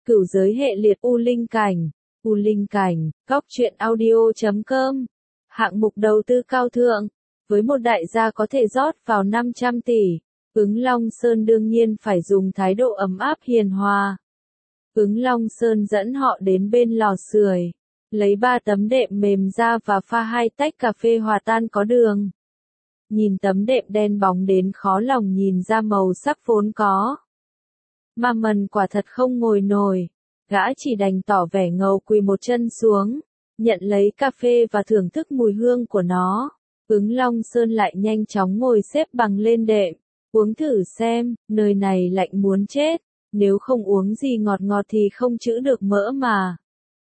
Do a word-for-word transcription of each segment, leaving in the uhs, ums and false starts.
Cửu giới hệ liệt U Linh Cảnh, U Linh Cảnh, góc truyện audio chấm com. Hạng mục đầu tư cao thượng, với một đại gia có thể rót vào năm trăm tỷ, Ứng Long Sơn đương nhiên phải dùng thái độ ấm áp hiền hòa. Ứng Long Sơn dẫn họ đến bên lò sưởi, lấy ba tấm đệm mềm ra và pha hai tách cà phê hòa tan có đường. Nhìn tấm đệm đen bóng đến khó lòng nhìn ra màu sắc vốn có. Ma Mần quả thật không ngồi nổi, gã chỉ đành tỏ vẻ ngầu quỳ một chân xuống, nhận lấy cà phê và thưởng thức mùi hương của nó. Ứng Long Sơn lại nhanh chóng ngồi xếp bằng lên đệm, uống thử xem, nơi này lạnh muốn chết, nếu không uống gì ngọt ngọt thì không trữ được mỡ mà.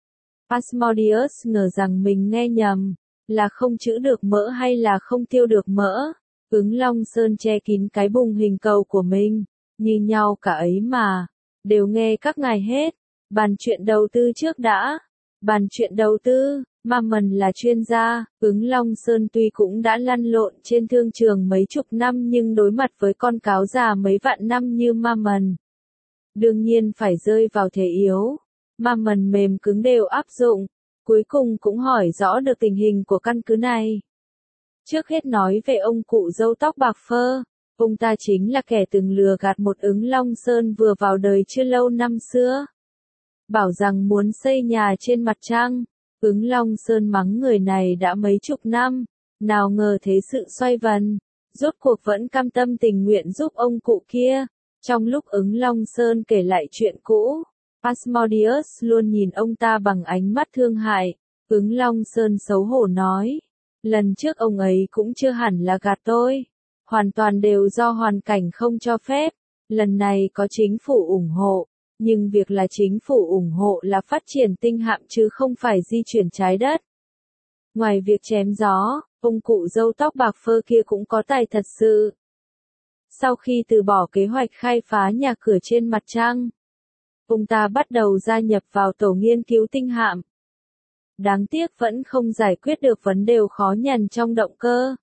Asmodeus ngờ rằng mình nghe nhầm, là không trữ được mỡ hay là không tiêu được mỡ. Ứng Long Sơn che kín cái bùng hình cầu của mình, như nhau cả ấy mà, đều nghe các ngài hết. Bàn chuyện đầu tư trước đã. Bàn chuyện đầu tư, Ma Mần là chuyên gia. Ứng Long Sơn tuy cũng đã lăn lộn trên thương trường mấy chục năm nhưng đối mặt với con cáo già mấy vạn năm như Ma Mần, đương nhiên phải rơi vào thế yếu. Ma Mần mềm cứng đều áp dụng, cuối cùng cũng hỏi rõ được tình hình của căn cứ này. Trước hết nói về ông cụ râu tóc bạc phơ, ông ta chính là kẻ từng lừa gạt một Ứng Long Sơn vừa vào đời chưa lâu năm xưa. Bảo rằng muốn xây nhà trên mặt trăng, Ứng Long Sơn mắng người này đã mấy chục năm, nào ngờ thế sự xoay vần, rốt cuộc vẫn cam tâm tình nguyện giúp ông cụ kia. Trong lúc Ứng Long Sơn kể lại chuyện cũ, Asmodeus luôn nhìn ông ta bằng ánh mắt thương hại. Ứng Long Sơn xấu hổ nói, lần trước ông ấy cũng chưa hẳn là gạt tôi, hoàn toàn đều do hoàn cảnh không cho phép, lần này có chính phủ ủng hộ, nhưng việc là chính phủ ủng hộ là phát triển tinh hạm chứ không phải di chuyển trái đất. Ngoài việc chém gió, ông cụ râu tóc bạc phơ kia cũng có tài thật sự. Sau khi từ bỏ kế hoạch khai phá nhà cửa trên mặt trăng, ông ta bắt đầu gia nhập vào tổ nghiên cứu tinh hạm. Đáng tiếc vẫn không giải quyết được vấn đề khó nhằn trong động cơ.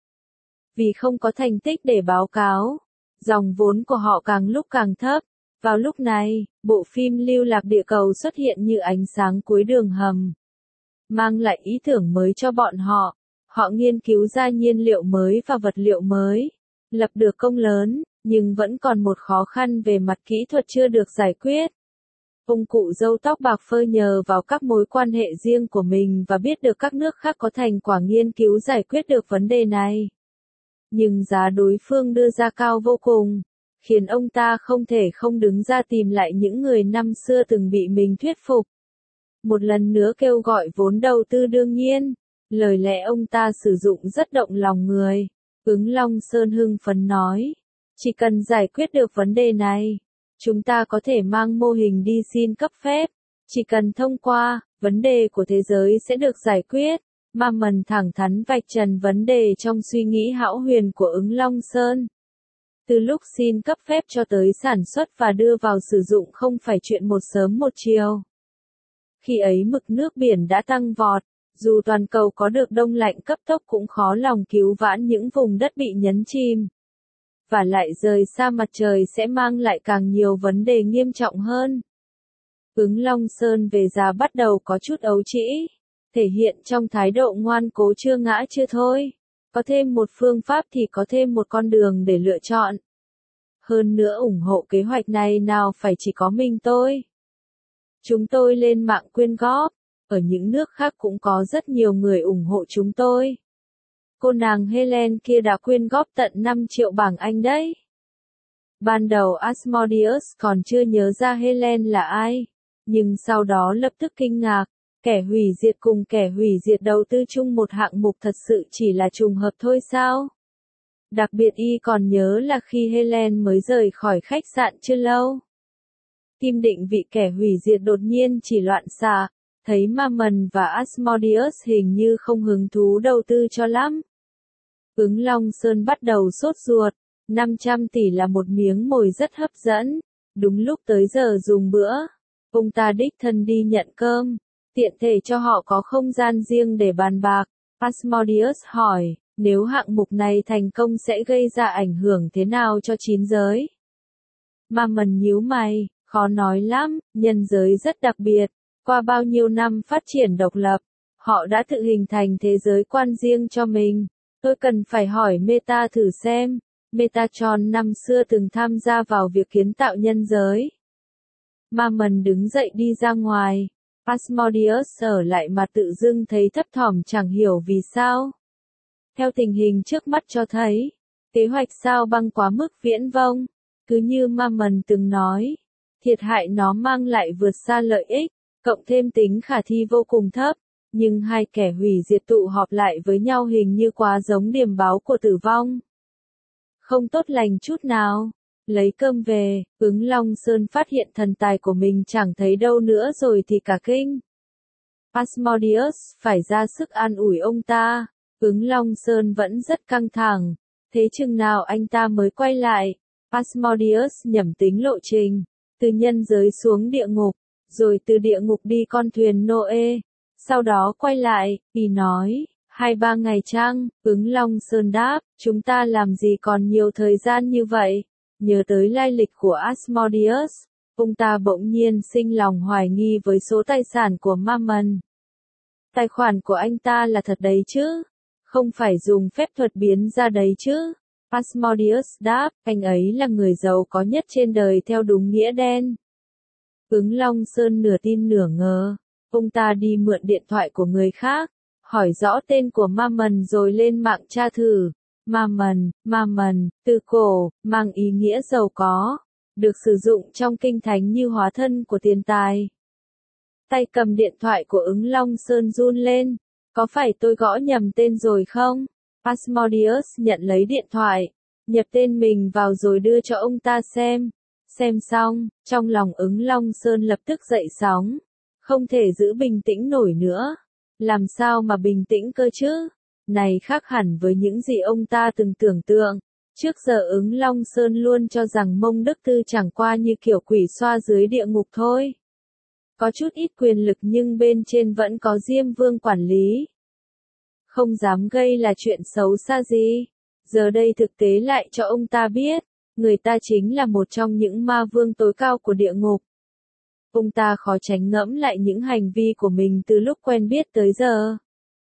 Vì không có thành tích để báo cáo, dòng vốn của họ càng lúc càng thấp. Vào lúc này, bộ phim Lưu lạc địa cầu xuất hiện như ánh sáng cuối đường hầm, mang lại ý tưởng mới cho bọn họ. Họ nghiên cứu ra nhiên liệu mới và vật liệu mới, lập được công lớn, nhưng vẫn còn một khó khăn về mặt kỹ thuật chưa được giải quyết. Ông cụ râu tóc bạc phơ nhờ vào các mối quan hệ riêng của mình và biết được các nước khác có thành quả nghiên cứu giải quyết được vấn đề này. Nhưng giá đối phương đưa ra cao vô cùng, khiến ông ta không thể không đứng ra tìm lại những người năm xưa từng bị mình thuyết phục. Một lần nữa kêu gọi vốn đầu tư đương nhiên, lời lẽ ông ta sử dụng rất động lòng người. Ứng Long Sơn hưng phấn nói, chỉ cần giải quyết được vấn đề này, chúng ta có thể mang mô hình đi xin cấp phép, chỉ cần thông qua, vấn đề của thế giới sẽ được giải quyết. Ma Mần thẳng thắn vạch trần vấn đề trong suy nghĩ hão huyền của Ứng Long Sơn. Từ lúc xin cấp phép cho tới sản xuất và đưa vào sử dụng không phải chuyện một sớm một chiều. Khi ấy mực nước biển đã tăng vọt, dù toàn cầu có được đông lạnh cấp tốc cũng khó lòng cứu vãn những vùng đất bị nhấn chìm. Và lại rời xa mặt trời sẽ mang lại càng nhiều vấn đề nghiêm trọng hơn. Ứng Long Sơn về già bắt đầu có chút ấu trĩ, thể hiện trong thái độ ngoan cố chưa ngã chưa thôi. Có thêm một phương pháp thì có thêm một con đường để lựa chọn. Hơn nữa ủng hộ kế hoạch này nào phải chỉ có mình tôi. Chúng tôi lên mạng quyên góp, ở những nước khác cũng có rất nhiều người ủng hộ chúng tôi. Cô nàng Helen kia đã quyên góp tận năm triệu bảng Anh đấy. Ban đầu Asmodeus còn chưa nhớ ra Helen là ai, nhưng sau đó lập tức kinh ngạc. Kẻ hủy diệt cùng kẻ hủy diệt đầu tư chung một hạng mục thật sự chỉ là trùng hợp thôi sao? Đặc biệt y còn nhớ là khi Helen mới rời khỏi khách sạn chưa lâu, tim định vị kẻ hủy diệt đột nhiên chỉ loạn xạ, thấy Ma Mần và Asmodeus hình như không hứng thú đầu tư cho lắm. Ứng Long Sơn bắt đầu sốt ruột, năm trăm tỷ là một miếng mồi rất hấp dẫn, đúng lúc tới giờ dùng bữa, ông ta đích thân đi nhận cơm. Tiện thể cho họ có không gian riêng để bàn bạc. Asmodeus hỏi, nếu hạng mục này thành công sẽ gây ra ảnh hưởng thế nào cho chín giới? Ma Mần nhíu mày, Khó nói lắm, nhân giới rất đặc biệt. Qua bao nhiêu năm phát triển độc lập, họ đã tự hình thành thế giới quan riêng cho mình. Tôi cần phải hỏi Meta thử xem. Metatron năm xưa từng tham gia vào việc kiến tạo nhân giới. Mammon đứng dậy đi ra ngoài. Asmodeus ở lại mà tự dưng thấy thấp thỏm chẳng hiểu vì sao. Theo tình hình trước mắt cho thấy, kế hoạch sao băng quá mức viễn vông. Cứ như Mammon từng nói, thiệt hại nó mang lại vượt xa lợi ích, cộng thêm tính khả thi vô cùng thấp. Nhưng hai kẻ hủy diệt tụ họp lại với nhau hình như quá giống điềm báo của tử vong. Không tốt lành chút nào. Lấy cơm về, Ứng Long Sơn phát hiện thần tài của mình chẳng thấy đâu nữa rồi thì cả kinh. Asmodeus phải ra sức an ủi ông ta. Ứng Long Sơn vẫn rất căng thẳng. Thế chừng nào anh ta mới quay lại? Asmodeus nhẩm tính lộ trình. Từ nhân giới xuống địa ngục, rồi từ địa ngục đi con thuyền Noe. Sau đó quay lại, y nói, hai ba ngày chăng? Ứng Long Sơn đáp, chúng ta làm gì còn nhiều thời gian như vậy? Nhớ tới lai lịch của Asmodeus, ông ta bỗng nhiên sinh lòng hoài nghi với số tài sản của Mammon. Tài khoản của anh ta là thật đấy chứ? Không phải dùng phép thuật biến ra đấy chứ? Asmodeus đáp, anh ấy là người giàu có nhất trên đời theo đúng nghĩa đen. Ứng Long Sơn nửa tin nửa ngờ. Ông ta đi mượn điện thoại của người khác, hỏi rõ tên của Mammon rồi lên mạng tra thử. Mammon, Mammon, từ cổ, mang ý nghĩa giàu có, được sử dụng trong kinh thánh như hóa thân của tiền tài. Tay cầm điện thoại của Ứng Long Sơn run lên, có phải tôi gõ nhầm tên rồi không? Asmodeus nhận lấy điện thoại, nhập tên mình vào rồi đưa cho ông ta xem. Xem xong, trong lòng Ứng Long Sơn lập tức dậy sóng. Không thể giữ bình tĩnh nổi nữa. Làm sao mà bình tĩnh cơ chứ? Này khác hẳn với những gì ông ta từng tưởng tượng. Trước giờ Ứng Long Sơn luôn cho rằng Mông Đức Tư chẳng qua như kiểu quỷ xoa dưới địa ngục thôi. Có chút ít quyền lực nhưng bên trên vẫn có Diêm Vương quản lý. Không dám gây là chuyện xấu xa gì. Giờ đây thực tế lại cho ông ta biết, người ta chính là một trong những ma vương tối cao của địa ngục. Ông ta khó tránh ngẫm lại những hành vi của mình từ lúc quen biết tới giờ.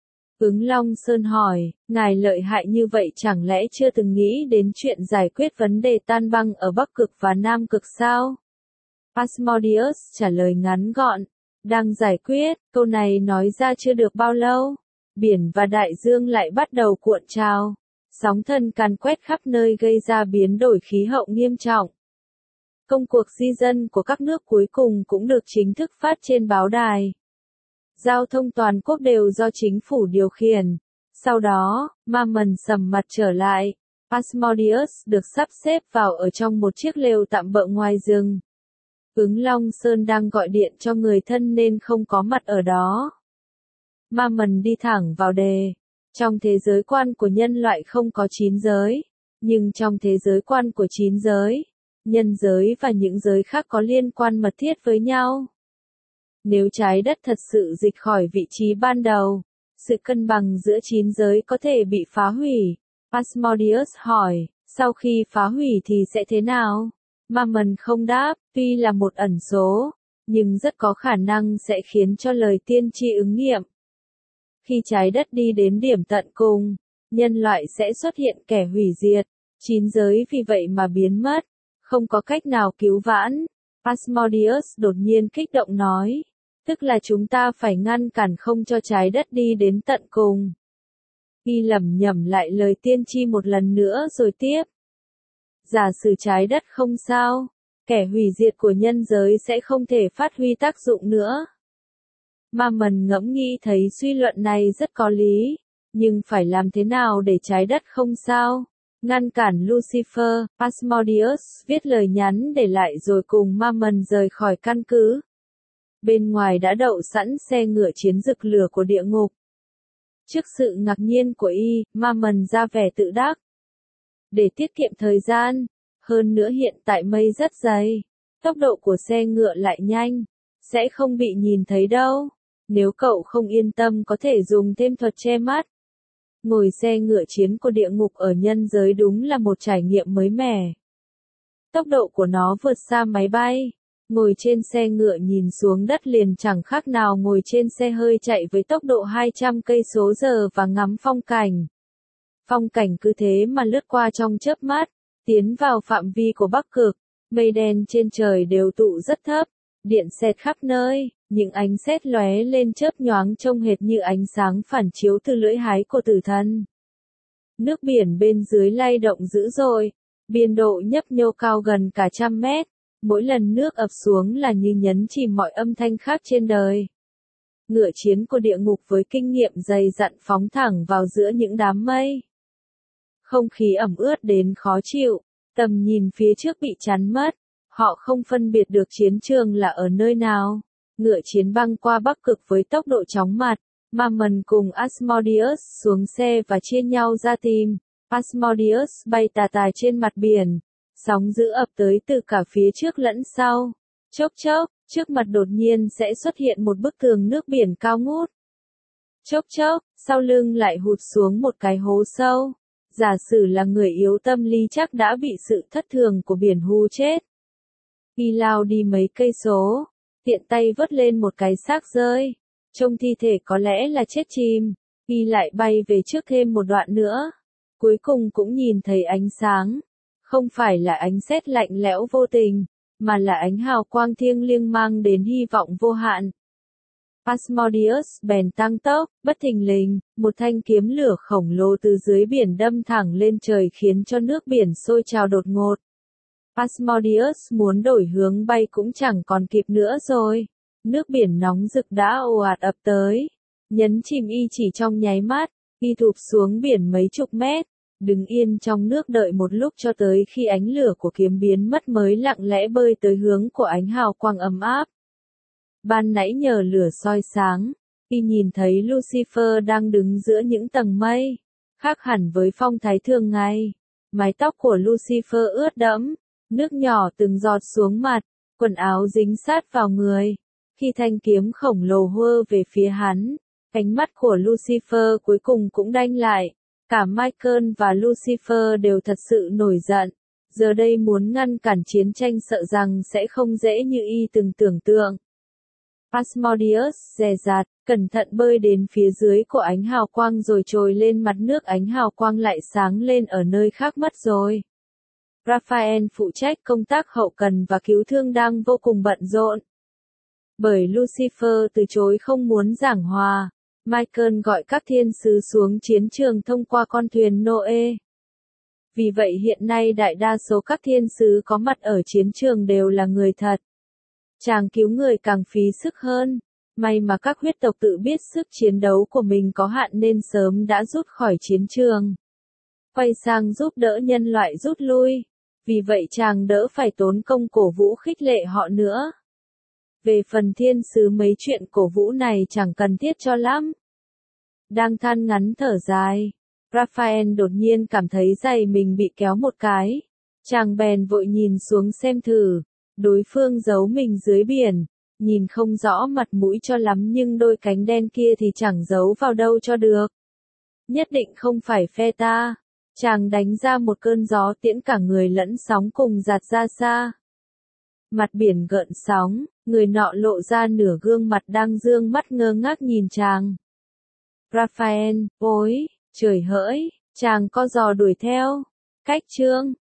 Ứng Long Sơn hỏi, ngài lợi hại như vậy chẳng lẽ chưa từng nghĩ đến chuyện giải quyết vấn đề tan băng ở Bắc Cực và Nam Cực sao? Asmodeus trả lời ngắn gọn, đang giải quyết, câu này nói ra chưa được bao lâu. Biển và đại dương lại bắt đầu cuộn trào. Sóng thần càn quét khắp nơi gây ra biến đổi khí hậu nghiêm trọng. Công cuộc di dân của các nước cuối cùng cũng được chính thức phát trên báo đài. Giao thông toàn quốc đều do chính phủ điều khiển. Sau đó, Mammon sầm mặt trở lại. Asmodeus được sắp xếp vào ở trong một chiếc lều tạm bợ ngoài rừng. Ứng Long Sơn đang gọi điện cho người thân nên không có mặt ở đó. Mammon đi thẳng vào đề. Trong thế giới quan của nhân loại không có chín giới. Nhưng trong thế giới quan của chín giới, nhân giới và những giới khác có liên quan mật thiết với nhau. Nếu trái đất thật sự dịch khỏi vị trí ban đầu, sự cân bằng giữa chín giới có thể bị phá hủy. Asmodeus hỏi, sau khi phá hủy thì sẽ thế nào? Mammon không đáp, tuy là một ẩn số, nhưng rất có khả năng sẽ khiến cho lời tiên tri ứng nghiệm. Khi trái đất đi đến điểm tận cùng, nhân loại sẽ xuất hiện kẻ hủy diệt, chín giới vì vậy mà biến mất, không có cách nào cứu vãn. Asmodeus đột nhiên kích động nói, tức là chúng ta phải ngăn cản không cho trái đất đi đến tận cùng. Y lẩm nhẩm lại lời tiên tri một lần nữa rồi tiếp. Giả sử trái đất không sao, kẻ hủy diệt của nhân giới sẽ không thể phát huy tác dụng nữa. Mammon ngẫm nghĩ thấy suy luận này rất có lý, nhưng phải làm thế nào để trái đất không sao? Ngăn cản Lucifer, Asmodeus viết lời nhắn để lại rồi cùng Mammon rời khỏi căn cứ. Bên ngoài đã đậu sẵn xe ngựa chiến rực lửa của địa ngục. Trước sự ngạc nhiên của y, Mammon ra vẻ tự đắc. Để tiết kiệm thời gian, hơn nữa hiện tại mây rất dày, tốc độ của xe ngựa lại nhanh, sẽ không bị nhìn thấy đâu. Nếu cậu không yên tâm có thể dùng thêm thuật che mắt. Ngồi xe ngựa chiến của địa ngục ở nhân giới đúng là một trải nghiệm mới mẻ. Tốc độ của nó vượt xa máy bay, Ngồi trên xe ngựa nhìn xuống đất liền chẳng khác nào ngồi trên xe hơi chạy với tốc độ hai trăm cây số giờ và ngắm phong cảnh. Phong cảnh cứ thế mà lướt qua trong chớp mắt, tiến vào phạm vi của Bắc Cực, mây đen trên trời đều tụ rất thấp, điện sét khắp nơi, những ánh sét lóe lên chớp nhoáng trông hệt như ánh sáng phản chiếu từ lưỡi hái của tử thần. Nước biển bên dưới lay động dữ dội, biên độ nhấp nhô cao gần cả trăm mét, mỗi lần nước ập xuống là như nhấn chìm mọi âm thanh khác trên đời. Ngựa chiến của địa ngục với kinh nghiệm dày dặn phóng thẳng vào giữa những đám mây. Không khí ẩm ướt đến khó chịu, tầm nhìn phía trước bị chắn mất, họ không phân biệt được chiến trường là ở nơi nào. Ngựa chiến băng qua Bắc Cực với tốc độ chóng mặt, Mammon cùng Asmodeus xuống xe và chia nhau ra tìm. Asmodeus bay tà tà trên mặt biển, sóng dữ ập tới từ cả phía trước lẫn sau. Chốc chốc, trước mặt đột nhiên sẽ xuất hiện một bức tường nước biển cao ngút. Chốc chốc, sau lưng lại hụt xuống một cái hố sâu. Giả sử là người yếu tâm lý chắc đã bị sự thất thường của biển hù chết. Y lao đi mấy cây số, tiện tay vớt lên một cái xác rơi. Trông thi thể có lẽ là chết chìm. Y lại bay về trước thêm một đoạn nữa. Cuối cùng cũng nhìn thấy ánh sáng. Không phải là ánh sét lạnh lẽo vô tình, mà là ánh hào quang thiêng liêng mang đến hy vọng vô hạn. Asmodeus bèn tăng tốc, bất thình lình, một thanh kiếm lửa khổng lồ từ dưới biển đâm thẳng lên trời khiến cho nước biển sôi trào đột ngột. Asmodeus muốn đổi hướng bay cũng chẳng còn kịp nữa rồi. Nước biển nóng rực đã ồ ạt ập tới. Nhấn chìm y chỉ trong nháy mắt, y thụp xuống biển mấy chục mét. Đứng yên trong nước đợi một lúc cho tới khi ánh lửa của kiếm biến mất mới lặng lẽ bơi tới hướng của ánh hào quang ấm áp. Ban nãy nhờ lửa soi sáng, y nhìn thấy Lucifer đang đứng giữa những tầng mây, khác hẳn với phong thái thường ngày. Mái tóc của Lucifer ướt đẫm, nước nhỏ từng giọt xuống mặt, quần áo dính sát vào người. Khi thanh kiếm khổng lồ hơ về phía hắn, ánh mắt của Lucifer cuối cùng cũng đanh lại. Cả Michael và Lucifer đều thật sự nổi giận. Giờ đây muốn ngăn cản chiến tranh sợ rằng sẽ không dễ như y từng tưởng tượng. Asmodeus dè dặt, cẩn thận bơi đến phía dưới của ánh hào quang rồi trồi lên mặt nước, ánh hào quang lại sáng lên ở nơi khác mất rồi. Raphael phụ trách công tác hậu cần và cứu thương đang vô cùng bận rộn. Bởi Lucifer từ chối không muốn giảng hòa, Michael gọi các thiên sứ xuống chiến trường thông qua con thuyền Noe. Vì vậy hiện nay đại đa số các thiên sứ có mặt ở chiến trường đều là người thật. Chàng cứu người càng phí sức hơn. May mà các huyết tộc tự biết sức chiến đấu của mình có hạn nên sớm đã rút khỏi chiến trường. Quay sang giúp đỡ nhân loại rút lui. Vì vậy chàng đỡ phải tốn công cổ vũ khích lệ họ nữa. Về phần thiên sứ mấy chuyện cổ vũ này chẳng cần thiết cho lắm. Đang than ngắn thở dài, Raphael đột nhiên cảm thấy giày mình bị kéo một cái. Chàng bèn vội nhìn xuống xem thử, đối phương giấu mình dưới biển, nhìn không rõ mặt mũi cho lắm nhưng đôi cánh đen kia thì chẳng giấu vào đâu cho được. Nhất định không phải phe ta. Chàng đánh ra một cơn gió tiễn cả người lẫn sóng cùng giạt ra xa. Mặt biển gợn sóng, người nọ lộ ra nửa gương mặt đang dương mắt ngơ ngác nhìn chàng. Raphael, ôi, trời hỡi, chàng co giò đuổi theo. Cách chương